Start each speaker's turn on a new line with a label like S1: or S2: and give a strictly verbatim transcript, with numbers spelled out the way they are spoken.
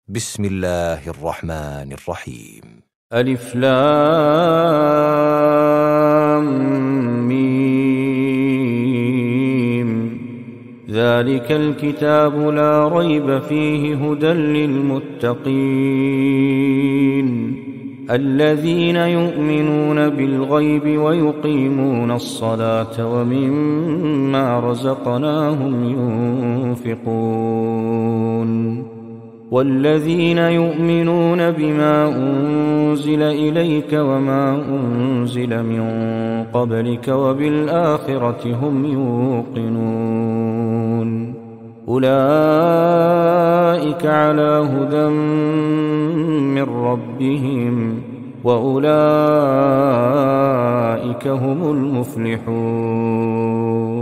S1: بسم الله الرحمن الرحيم.
S2: ألف لام ميم. ذلك الكتاب لا ريب فيه هدى للمتقين الذين يؤمنون بالغيب ويقيمون الصلاة ومما رزقناهم ينفقون والذين يؤمنون بما أنزل إليك وما أنزل من قبلك وبالآخرة هم يوقنون أولئك على هدى من ربهم وأولئك هم المفلحون.